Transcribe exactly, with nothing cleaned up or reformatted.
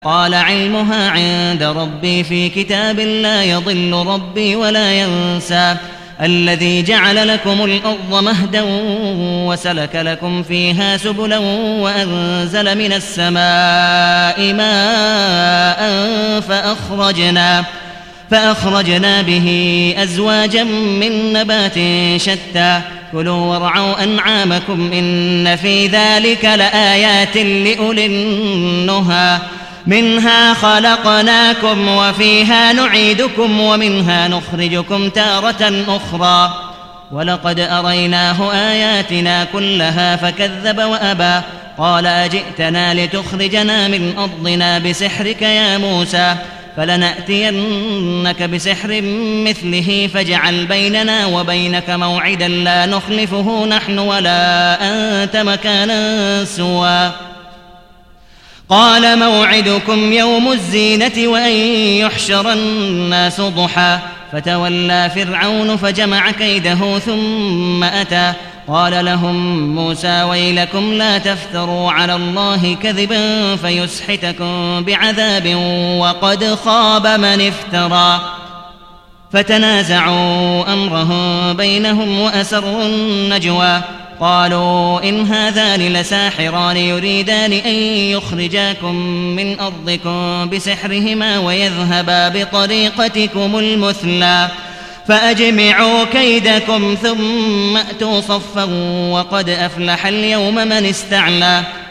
قال علمها عند ربي في كتاب لا يضل ربي ولا ينسى الذي جعل لكم الأرض مهدا وسلك لكم فيها سبلا وأنزل من السماء ماء فأخرجنا, فأخرجنا به أزواجا من نبات شتى كلوا وارعوا أنعامكم إن في ذلك لآيات لأولي النهى منها خلقناكم وفيها نعيدكم ومنها نخرجكم تارة أخرى ولقد أريناه آياتنا كلها فكذب وأبى قال أجئتنا لتخرجنا من أرضنا بسحرك يا موسى فلنأتينك بسحر مثله فاجعل بيننا وبينك موعدا لا نخلفه نحن ولا أنت مكانا سوى قال موعدكم يوم الزينة وأن يحشر الناس ضحى فتولى فرعون فجمع كيده ثم أتى قال لهم موسى ويلكم لا تفتروا على الله كذبا فيسحتكم بعذاب وقد خاب من افترى فتنازعوا أمرهم بينهم وأسروا النجوى قالوا إن هذان لساحران يريدان أن يخرجاكم من أرضكم بسحرهما ويذهبا بطريقتكم المثلى فأجمعوا كيدكم ثم أتوا صفا وقد أفلح اليوم من استعلى